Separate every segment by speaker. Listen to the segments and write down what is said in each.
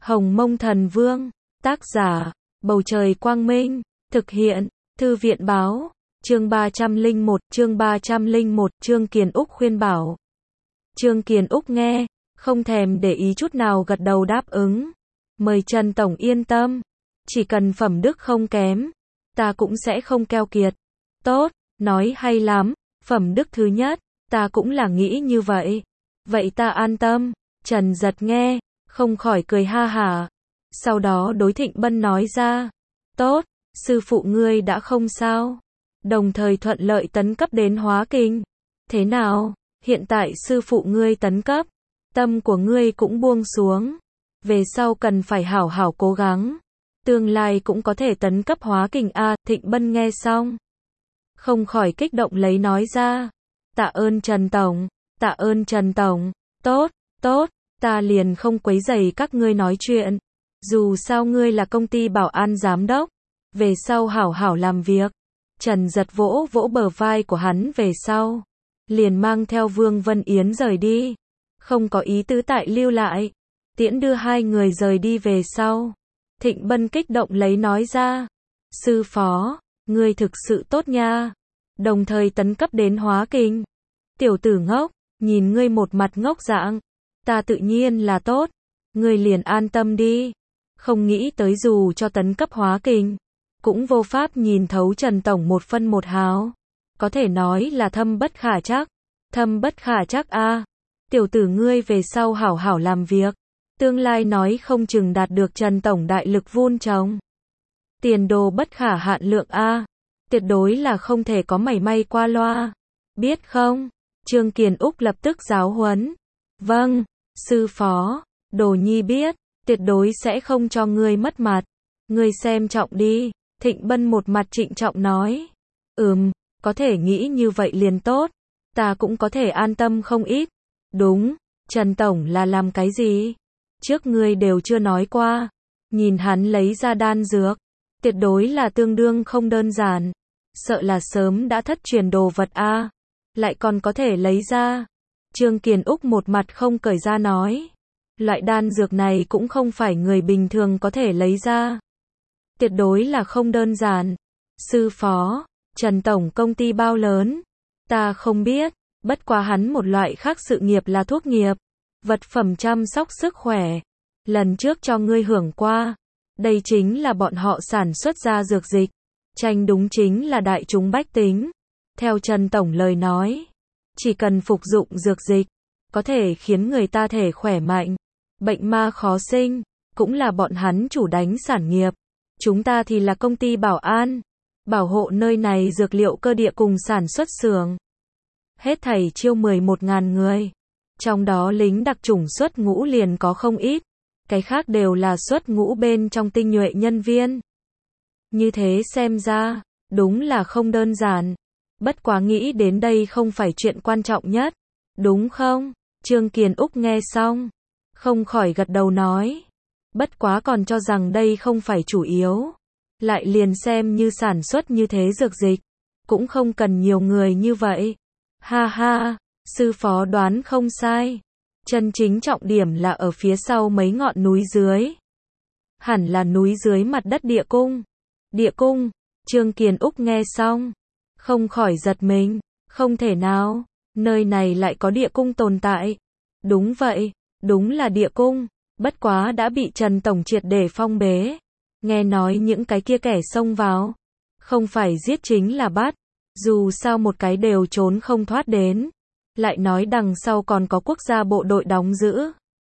Speaker 1: Hồng Mông Thần Vương, tác giả, Bầu Trời Quang Minh, thực hiện, Thư viện Báo, chương 301, Trương Kiền Úc khuyên bảo. Trương Kiền Úc nghe, không thèm để ý chút nào gật đầu đáp ứng. Mời Trần Tổng yên tâm, chỉ cần phẩm đức không kém, ta cũng sẽ không keo kiệt. Tốt, nói hay lắm, phẩm đức thứ nhất, ta cũng là nghĩ như vậy. Vậy ta an tâm. Trần Giật nghe, không khỏi cười ha hả. Sau đó đối Thịnh Bân nói ra, tốt, sư phụ ngươi đã không sao. Đồng thời thuận lợi tấn cấp đến hóa kinh. Thế nào, hiện tại sư phụ ngươi tấn cấp, tâm của ngươi cũng buông xuống. Về sau cần phải hảo hảo cố gắng. Tương lai cũng có thể tấn cấp hóa kinh a. Thịnh Bân nghe xong, không khỏi kích động lấy nói ra. Tạ ơn Trần Tổng, tạ ơn Trần Tổng, tốt, tốt, ta liền không quấy rầy các ngươi nói chuyện. Dù sao ngươi là công ty bảo an giám đốc, về sau hảo hảo làm việc. Trần Giật vỗ vỗ bờ vai của hắn về sau, liền mang theo Vương Vân Yến rời đi, không có ý tứ tại lưu lại. Tiễn đưa hai người rời đi về sau, Thịnh Bân kích động lấy nói ra, sư phó, ngươi thực sự tốt nha, đồng thời tấn cấp đến hóa kinh. Tiểu tử ngốc, nhìn ngươi một mặt ngốc dạng, ta tự nhiên là tốt, ngươi liền an tâm đi. Không nghĩ tới dù cho tấn cấp hóa kinh, cũng vô pháp nhìn thấu Trần Tổng một phân một hào. Có thể nói là thâm bất khả trắc. Thâm bất khả trắc a. Tiểu tử ngươi về sau hảo hảo làm việc, tương lai nói không chừng đạt được Trần Tổng đại lực vun trồng. Tiền đồ bất khả hạn lượng a. Tuyệt đối là không thể có mảy may qua loa. Biết không? Trương Kiền Úc lập tức giáo huấn. Vâng, sư phó, đồ nhi biết, tuyệt đối sẽ không cho ngươi mất mặt. Ngươi xem trọng đi. Thịnh Bân một mặt trịnh trọng nói. Có thể nghĩ như vậy liền tốt. Ta cũng có thể an tâm không ít. Đúng, Trần Tổng là làm cái gì? Trước ngươi đều chưa nói qua. Nhìn hắn lấy ra đan dược, tuyệt đối là tương đương không đơn giản. Sợ là sớm đã thất truyền đồ vật a. Lại còn có thể lấy ra. Trương Kiền Úc một mặt không cởi ra nói. Loại đan dược này cũng không phải người bình thường có thể lấy ra. Tuyệt đối là không đơn giản. Sư phó, Trần Tổng công ty bao lớn? Ta không biết, bất quá hắn một loại khác sự nghiệp là thuốc nghiệp, vật phẩm chăm sóc sức khỏe. Lần trước cho ngươi hưởng qua, đây chính là bọn họ sản xuất ra dược dịch, tranh đúng chính là đại chúng bách tính. Theo Trần Tổng lời nói, chỉ cần phục dụng dược dịch, có thể khiến người ta thể khỏe mạnh, bệnh ma khó sinh, cũng là bọn hắn chủ đánh sản nghiệp. Chúng ta thì là công ty bảo an, bảo hộ nơi này dược liệu cơ địa cùng sản xuất xưởng. Hết thảy chiêu 11.000 người. Trong đó lính đặc chủng xuất ngũ liền có không ít. Cái khác đều là xuất ngũ bên trong tinh nhuệ nhân viên. Như thế xem ra, đúng là không đơn giản. Bất quá nghĩ đến đây không phải chuyện quan trọng nhất. Đúng không? Trương Kiền Úc nghe xong, không khỏi gật đầu nói. Bất quá còn cho rằng đây không phải chủ yếu. Lại liền xem như sản xuất như thế dược dịch, cũng không cần nhiều người như vậy. Ha ha, sư phó đoán không sai. Chân chính trọng điểm là ở phía sau mấy ngọn núi dưới. Hẳn là núi dưới mặt đất địa cung. Địa cung, Trương Kiền Úc nghe xong, không khỏi giật mình. Không thể nào, nơi này lại có địa cung tồn tại. Đúng vậy, đúng là địa cung. Bất quá đã bị Trần Tổng triệt để phong bế. Nghe nói những cái kia kẻ xông vào, không phải giết chính là bắt. Dù sao một cái đều trốn không thoát đến. Lại nói đằng sau còn có quốc gia bộ đội đóng giữ.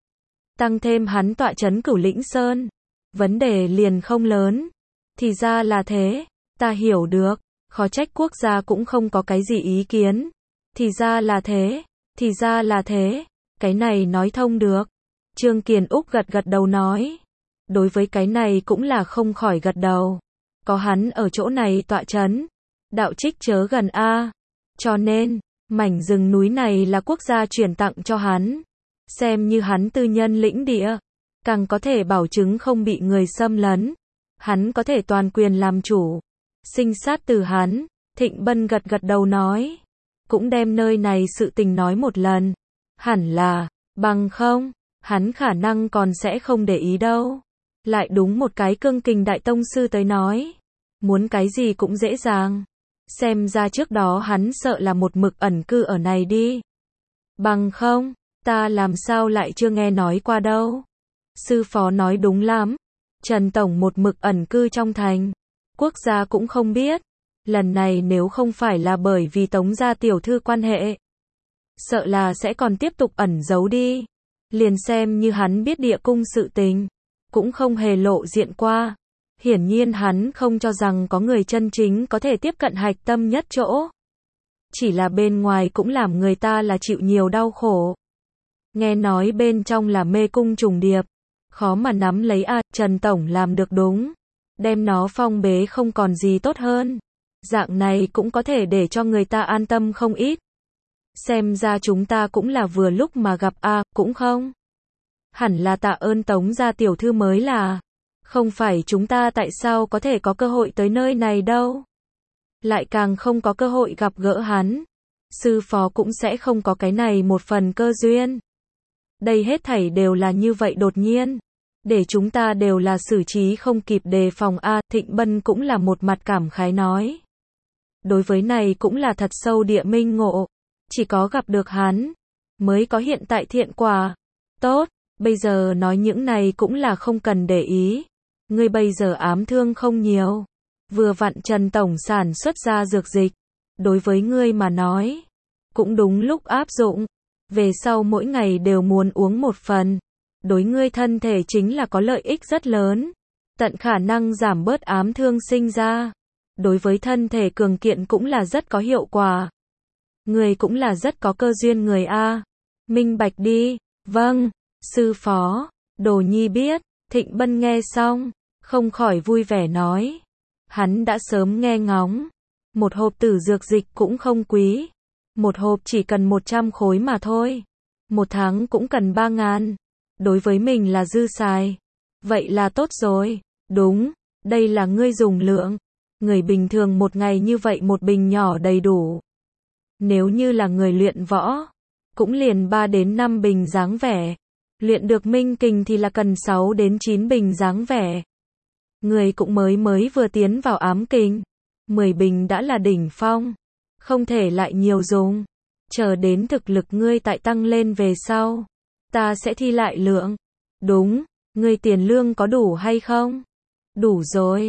Speaker 1: Tăng thêm hắn tọa trấn Cửu Lĩnh Sơn. Vấn đề liền không lớn. Thì ra là thế. Ta hiểu được. Khó trách quốc gia cũng không có cái gì ý kiến. Thì ra là thế. Thì ra là thế. Cái này nói thông được. Trương Kiền Úc gật gật đầu nói. Đối với cái này cũng là không khỏi gật đầu. Có hắn ở chỗ này tọa trấn, đạo trích chớ gần a. Cho nên, mảnh rừng núi này là quốc gia chuyển tặng cho hắn. Xem như hắn tư nhân lĩnh địa. Càng có thể bảo chứng không bị người xâm lấn. Hắn có thể toàn quyền làm chủ. Sinh sát từ hắn. Thịnh Bân gật gật đầu nói. Cũng đem nơi này sự tình nói một lần. Hẳn là, bằng không, hắn khả năng còn sẽ không để ý đâu. Lại đúng một cái Cương Kình đại tông sư tới nói, muốn cái gì cũng dễ dàng. Xem ra trước đó hắn sợ là một mực ẩn cư ở này đi. Bằng không, ta làm sao lại chưa nghe nói qua đâu. Sư phó nói đúng lắm. Trần Tổng một mực ẩn cư trong thành. Quốc gia cũng không biết. Lần này nếu không phải là bởi vì Tống gia tiểu thư quan hệ, sợ là sẽ còn tiếp tục ẩn giấu đi. Liền xem như hắn biết địa cung sự tình, cũng không hề lộ diện qua. Hiển nhiên hắn không cho rằng có người chân chính có thể tiếp cận hạch tâm nhất chỗ. Chỉ là bên ngoài cũng làm người ta là chịu nhiều đau khổ. Nghe nói bên trong là mê cung trùng điệp, khó mà nắm lấy a. Trần Tổng làm được đúng. Đem nó phong bế không còn gì tốt hơn. Dạng này cũng có thể để cho người ta an tâm không ít. Xem ra chúng ta cũng là vừa lúc mà gặp a, cũng không. Hẳn là tạ ơn Tống gia tiểu thư mới là. Không phải chúng ta tại sao có thể có cơ hội tới nơi này đâu. Lại càng không có cơ hội gặp gỡ hắn. Sư phó cũng sẽ không có cái này một phần cơ duyên. Đây hết thảy đều là như vậy đột nhiên. Để chúng ta đều là xử trí không kịp đề phòng a. Thịnh Bân cũng là một mặt cảm khái nói. Đối với này cũng là thật sâu địa minh ngộ. Chỉ có gặp được hắn, mới có hiện tại thiện quả. Tốt, bây giờ nói những này cũng là không cần để ý. Ngươi bây giờ ám thương không nhiều. Vừa vặn Trần Tổng sản xuất ra dược dịch. Đối với ngươi mà nói, cũng đúng lúc áp dụng. Về sau mỗi ngày đều muốn uống một phần. Đối ngươi thân thể chính là có lợi ích rất lớn. Tận khả năng giảm bớt ám thương sinh ra. Đối với thân thể cường kiện cũng là rất có hiệu quả. Người cũng là rất có cơ duyên người a. Minh bạch đi. Vâng, sư phó. Đồ nhi biết. Thịnh Bân nghe xong, không khỏi vui vẻ nói. Hắn đã sớm nghe ngóng. Một hộp tử dược dịch cũng không quý. Một hộp chỉ cần 100 khối mà thôi. Một tháng cũng cần 3.000. Đối với mình là dư xài. Vậy là tốt rồi. Đúng, đây là ngươi dùng lượng. Người bình thường một ngày như vậy một bình nhỏ đầy đủ. Nếu như là người luyện võ, cũng liền 3 đến 5 bình dáng vẻ. Luyện được minh kình thì là cần 6 đến 9 bình dáng vẻ. Người cũng mới vừa tiến vào ám kình. 10 bình đã là đỉnh phong. Không thể lại nhiều dùng. Chờ đến thực lực ngươi tại tăng lên về sau. Ta sẽ thi lại lượng. Đúng, ngươi tiền lương có đủ hay không? Đủ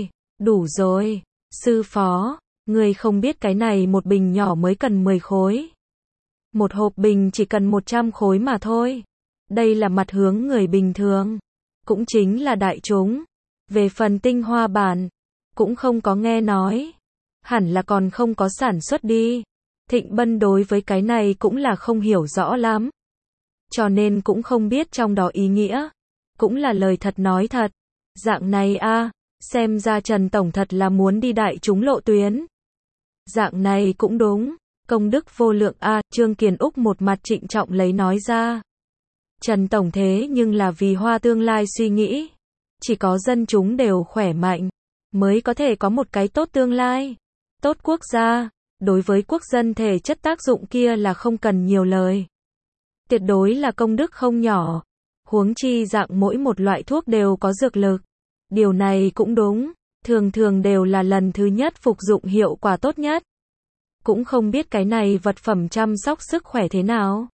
Speaker 1: rồi. Sư phó, ngươi không biết cái này một bình nhỏ mới cần 10 khối. Một hộp bình chỉ cần 100 khối mà thôi. Đây là mặt hướng người bình thường. Cũng chính là đại chúng. Về phần tinh hoa bản, cũng không có nghe nói. Hẳn là còn không có sản xuất đi. Thịnh Bân đối với cái này cũng là không hiểu rõ lắm. Cho nên cũng không biết trong đó ý nghĩa. Cũng là lời thật nói thật. Dạng này a, xem ra Trần Tổng thật là muốn đi đại chúng lộ tuyến. Dạng này cũng đúng. Công đức vô lượng a. Trương Kiền Úc một mặt trịnh trọng lấy nói ra. Trần Tổng thế nhưng là vì Hoa tương lai suy nghĩ. Chỉ có dân chúng đều khỏe mạnh, mới có thể có một cái tốt tương lai. Tốt quốc gia. Đối với quốc dân thể chất tác dụng kia là không cần nhiều lời. Tuyệt đối là công đức không nhỏ. Huống chi dạng mỗi một loại thuốc đều có dược lực. Điều này cũng đúng. Thường đều là lần thứ nhất phục dụng hiệu quả tốt nhất. Cũng không biết cái này vật phẩm chăm sóc sức khỏe thế nào.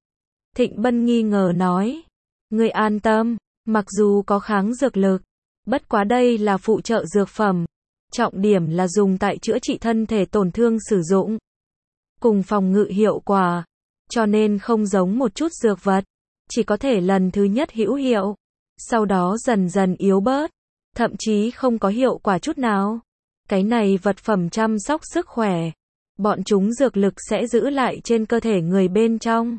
Speaker 1: Thịnh Bân nghi ngờ nói. Ngươi an tâm, mặc dù có kháng dược lực, bất quá đây là phụ trợ dược phẩm. Trọng điểm là dùng tại chữa trị thân thể tổn thương sử dụng. Cùng phòng ngự hiệu quả. Cho nên không giống một chút dược vật. Chỉ có thể lần thứ nhất hữu hiệu. Sau đó dần dần yếu bớt. Thậm chí không có hiệu quả chút nào. Cái này vật phẩm chăm sóc sức khỏe. Bọn chúng dược lực sẽ giữ lại trên cơ thể người bên trong.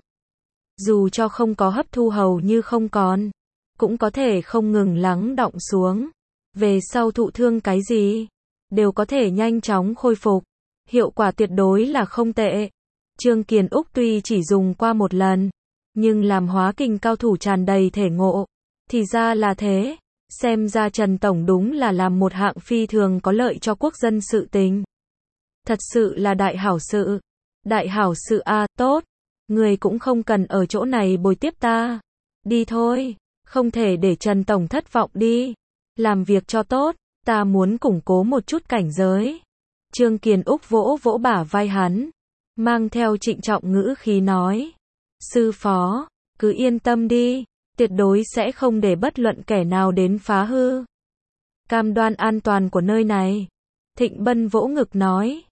Speaker 1: Dù cho không có hấp thu hầu như không còn. Cũng có thể không ngừng lắng đọng xuống. Về sau thụ thương cái gì, đều có thể nhanh chóng khôi phục. Hiệu quả tuyệt đối là không tệ. Trương Kiền Úc tuy chỉ dùng qua một lần, nhưng làm hóa kình cao thủ tràn đầy thể ngộ. Thì ra là thế. Xem ra Trần Tổng đúng là làm một hạng phi thường có lợi cho quốc dân sự tình. Thật sự là đại hảo sự. Đại hảo sự a, tốt. Người cũng không cần ở chỗ này bồi tiếp ta. Đi thôi, không thể để Trần Tổng thất vọng đi. Làm việc cho tốt, ta muốn củng cố một chút cảnh giới. Trương Kiền Úc vỗ vỗ bả vai hắn, mang theo trịnh trọng ngữ khí nói. Sư phó, cứ yên tâm đi, tuyệt đối sẽ không để bất luận kẻ nào đến phá hư. Cam đoan an toàn của nơi này. Thịnh Bân vỗ ngực nói.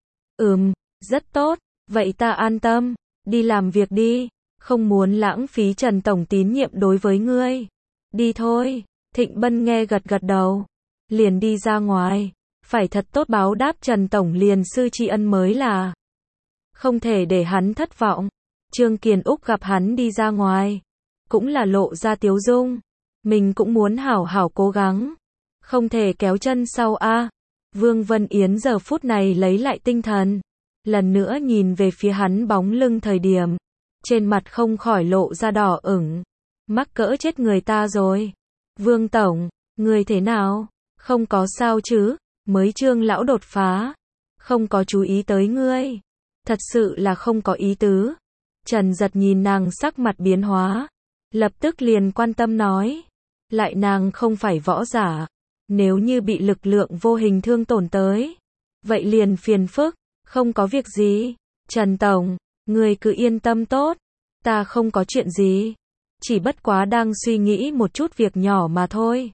Speaker 1: Rất tốt, vậy ta an tâm, đi làm việc đi, không muốn lãng phí Trần Tổng tín nhiệm đối với ngươi. Đi thôi, Thịnh Bân nghe gật gật đầu, liền đi ra ngoài, phải thật tốt báo đáp Trần Tổng liền sư tri ân mới là. Không thể để hắn thất vọng. Trương Kiền Úc gặp hắn đi ra ngoài, cũng là lộ ra tiếu dung, mình cũng muốn hảo hảo cố gắng, không thể kéo chân sau a. Vương Vân Yến giờ phút này lấy lại tinh thần, lần nữa nhìn về phía hắn bóng lưng thời điểm, trên mặt không khỏi lộ ra đỏ ửng, mắc cỡ chết người ta rồi. Vương Tổng, người thế nào? Không có sao chứ? Mới Trương lão đột phá, không có chú ý tới ngươi, thật sự là không có ý tứ. Trần Giật nhìn nàng sắc mặt biến hóa, lập tức liền quan tâm nói, lại nàng không phải võ giả, nếu như bị lực lượng vô hình thương tổn tới, vậy liền phiền phức. Không có việc gì, Trần Tổng, người cứ yên tâm tốt, ta không có chuyện gì, chỉ bất quá đang suy nghĩ một chút việc nhỏ mà thôi.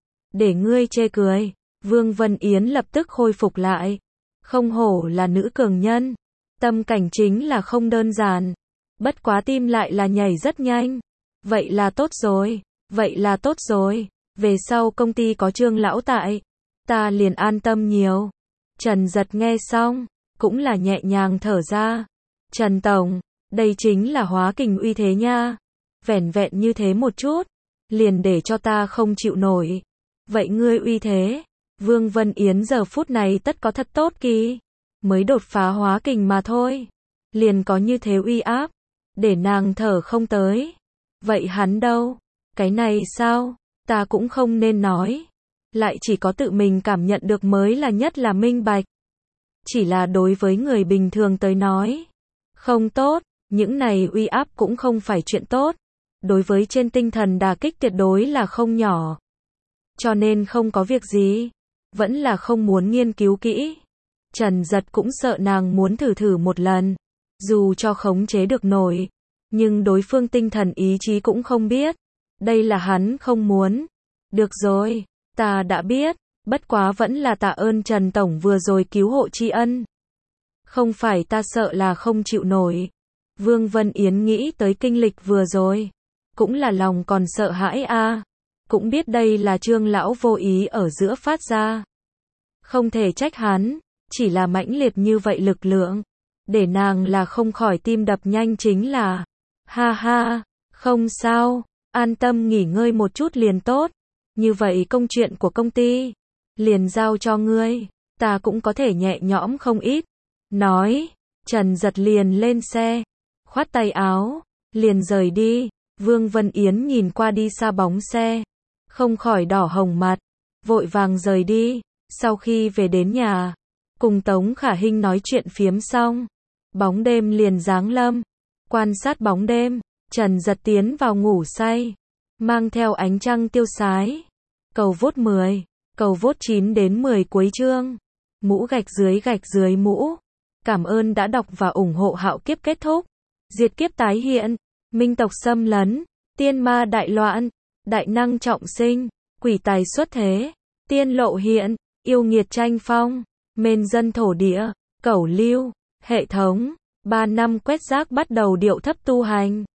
Speaker 1: Để ngươi chê cười. Vương Vân Yến lập tức khôi phục lại, không hổ là nữ cường nhân, tâm cảnh chính là không đơn giản, bất quá tim lại là nhảy rất nhanh. Vậy là tốt rồi, vậy là tốt rồi, về sau công ty có Trương lão tại, ta liền an tâm nhiều. Trần Giật nghe xong, cũng là nhẹ nhàng thở ra. Trần Tổng, đây chính là hóa kình uy thế nha, vẻn vẹn như thế một chút, liền để cho ta không chịu nổi. Vậy ngươi uy thế? Vương Vân Yến giờ phút này tất có thật tốt kỳ, mới đột phá hóa kình mà thôi, liền có như thế uy áp, để nàng thở không tới. Vậy hắn đâu? Cái này sao? Ta cũng không nên nói, lại chỉ có tự mình cảm nhận được mới là nhất là minh bạch. Chỉ là đối với người bình thường tới nói, không tốt, những này uy áp cũng không phải chuyện tốt, đối với trên tinh thần đả kích tuyệt đối là không nhỏ. Cho nên không có việc gì, vẫn là không muốn nghiên cứu kỹ. Trần Giật cũng sợ nàng muốn thử một lần, dù cho khống chế được nổi, nhưng đối phương tinh thần ý chí cũng không biết, đây là hắn không muốn. Được rồi, ta đã biết, bất quá vẫn là tạ ơn Trần Tổng vừa rồi cứu hộ tri ân. Không phải ta sợ là không chịu nổi. Vương Vân Yến nghĩ tới kinh lịch vừa rồi, cũng là lòng còn sợ hãi a. Cũng biết đây là Trương lão vô ý ở giữa phát ra. Không thể trách hắn, chỉ là mãnh liệt như vậy lực lượng, để nàng là không khỏi tim đập nhanh chính là. Ha ha, không sao, an tâm nghỉ ngơi một chút liền tốt. Như vậy công chuyện của công ty, liền giao cho ngươi, ta cũng có thể nhẹ nhõm không ít. Nói, Trần Giật liền lên xe, khoát tay áo, liền rời đi. Vương Vân Yến nhìn qua đi xa bóng xe, không khỏi đỏ hồng mặt, vội vàng rời đi. Sau khi về đến nhà, cùng Tống Khả Hinh nói chuyện phiếm xong, bóng đêm liền giáng lâm. Quan sát bóng đêm, Trần Giật tiến vào ngủ say, mang theo ánh trăng tiêu sái. Cầu vote 10, cầu vote 9 đến 10 cuối chương. Mũ gạch dưới mũ. Cảm ơn đã đọc và ủng hộ Hạo Kiếp kết thúc. Diệt kiếp tái hiện, minh tộc xâm lấn, tiên ma đại loạn, đại năng trọng sinh, quỷ tài xuất thế, tiên lộ hiện, yêu nghiệt tranh phong, mên dân thổ địa, cẩu lưu, hệ thống. 3 năm quét rác bắt đầu điệu thấp tu hành.